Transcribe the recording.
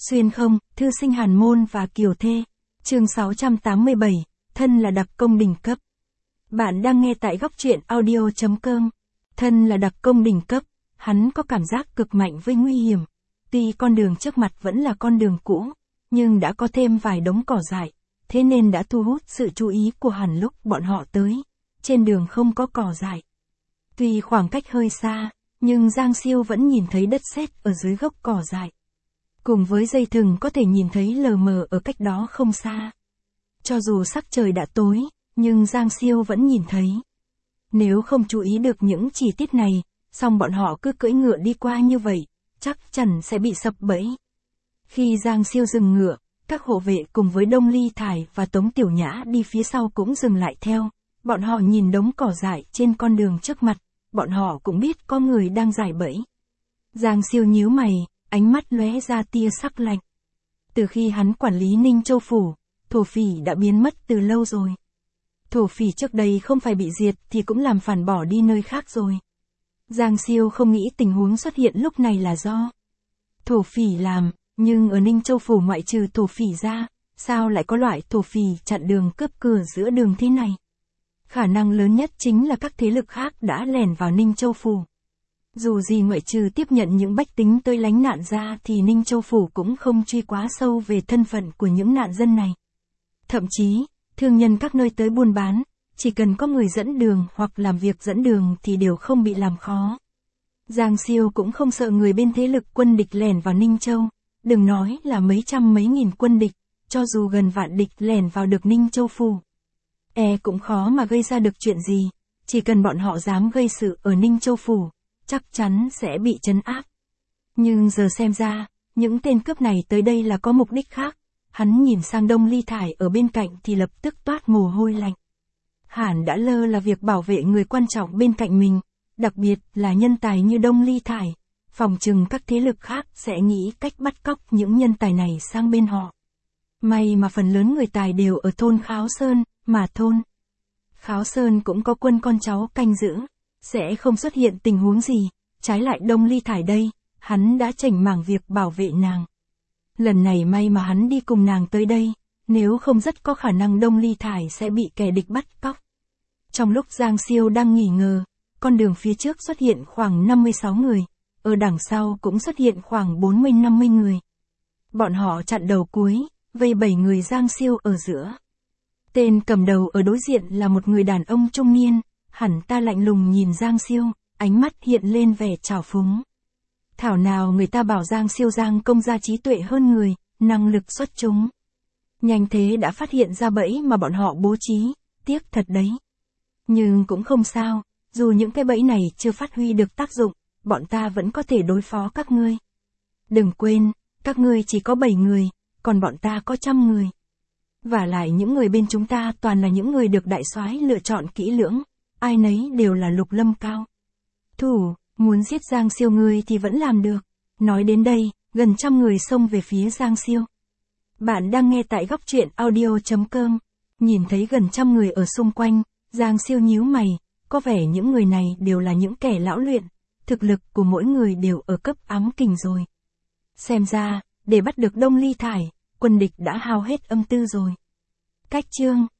Xuyên không, thư sinh Hàn Môn và Kiều Thê. Chương 687, thân là đặc công đỉnh cấp. Bạn đang nghe tại góc truyện audio.com. Thân là đặc công đỉnh cấp, hắn có cảm giác cực mạnh với nguy hiểm. Tuy con đường trước mặt vẫn là con đường cũ, nhưng đã có thêm vài đống cỏ dại, thế nên đã thu hút sự chú ý của hắn lúc bọn họ tới. Trên đường không có cỏ dại. Tuy khoảng cách hơi xa, nhưng Giang Siêu vẫn nhìn thấy đất sét ở dưới gốc cỏ dại. Cùng với dây thừng có thể nhìn thấy lờ mờ ở cách đó không xa. Cho dù sắc trời đã tối, nhưng Giang Siêu vẫn nhìn thấy. Nếu không chú ý được những chi tiết này, xong bọn họ cứ cưỡi ngựa đi qua như vậy, chắc chắn sẽ bị sập bẫy. Khi Giang Siêu dừng ngựa, các hộ vệ cùng với Đông Ly Thải và Tống Tiểu Nhã đi phía sau cũng dừng lại theo. Bọn họ nhìn đống cỏ dại trên con đường trước mặt, bọn họ cũng biết có người đang giải bẫy. Giang Siêu nhíu mày, ánh mắt lóe ra tia sắc lạnh. Từ khi hắn quản lý Ninh Châu Phủ, thổ phỉ đã biến mất từ lâu rồi. Thổ phỉ trước đây không phải bị diệt thì cũng làm phản bỏ đi nơi khác rồi. Giang Siêu không nghĩ tình huống xuất hiện lúc này là do thổ phỉ làm, nhưng ở Ninh Châu Phủ ngoại trừ thổ phỉ ra, sao lại có loại thổ phỉ chặn đường cướp cửa giữa đường thế này? Khả năng lớn nhất chính là các thế lực khác đã lẻn vào Ninh Châu Phủ. Dù gì ngoại trừ tiếp nhận những bách tính tới lánh nạn ra thì Ninh Châu Phủ cũng không truy quá sâu về thân phận của những nạn dân này. Thậm chí, thương nhân các nơi tới buôn bán, chỉ cần có người dẫn đường hoặc làm việc dẫn đường thì đều không bị làm khó. Giang Siêu cũng không sợ người bên thế lực quân địch lẻn vào Ninh Châu, đừng nói là mấy trăm mấy nghìn quân địch, cho dù gần vạn địch lẻn vào được Ninh Châu Phủ. Cũng khó mà gây ra được chuyện gì, chỉ cần bọn họ dám gây sự ở Ninh Châu Phủ, chắc chắn sẽ bị trấn áp. Nhưng giờ xem ra, những tên cướp này tới đây là có mục đích khác. Hắn nhìn sang Đông Ly Thải ở bên cạnh thì lập tức toát mồ hôi lạnh. Hẳn đã lơ là việc bảo vệ người quan trọng bên cạnh mình, đặc biệt là nhân tài như Đông Ly Thải. Phòng chừng các thế lực khác sẽ nghĩ cách bắt cóc những nhân tài này sang bên họ. May mà phần lớn người tài đều ở thôn Kháo Sơn, mà thôn Kháo Sơn cũng có quân con cháu canh giữ, sẽ không xuất hiện tình huống gì. Trái lại Đông Ly Thải đây, hắn đã chảnh mảng việc bảo vệ nàng. Lần này may mà hắn đi cùng nàng tới đây, nếu không rất có khả năng Đông Ly Thải sẽ bị kẻ địch bắt cóc. Trong lúc Giang Siêu đang nghỉ ngờ, con đường phía trước xuất hiện khoảng 56 người, ở đằng sau cũng xuất hiện khoảng 40-50 người. Bọn họ chặn đầu cuối, vây 7 người Giang Siêu ở giữa. Tên cầm đầu ở đối diện là một người đàn ông trung niên, hẳn ta lạnh lùng nhìn Giang Siêu, ánh mắt hiện lên vẻ trào phúng. Thảo nào người ta bảo Giang Siêu Giang công gia trí tuệ hơn người, năng lực xuất chúng. Nhanh thế đã phát hiện ra bẫy mà bọn họ bố trí, tiếc thật đấy. Nhưng cũng không sao, dù những cái bẫy này chưa phát huy được tác dụng, bọn ta vẫn có thể đối phó các ngươi. Đừng quên, các ngươi chỉ có 7 người, còn bọn ta có 100 người. Vả lại những người bên chúng ta toàn là những người được đại soái lựa chọn kỹ lưỡng, ai nấy đều là lục lâm cao thủ, muốn giết Giang Siêu ngươi thì vẫn làm được. Nói đến đây, gần 100 người xông về phía Giang Siêu. Bạn đang nghe tại góc truyện audio.com. Nhìn thấy gần 100 người ở xung quanh, Giang Siêu nhíu mày, có vẻ những người này đều là những kẻ lão luyện, thực lực của mỗi người đều ở cấp ám kình rồi. Xem ra, để bắt được Đông Ly Thải, quân địch đã hao hết âm tư rồi. Cách chương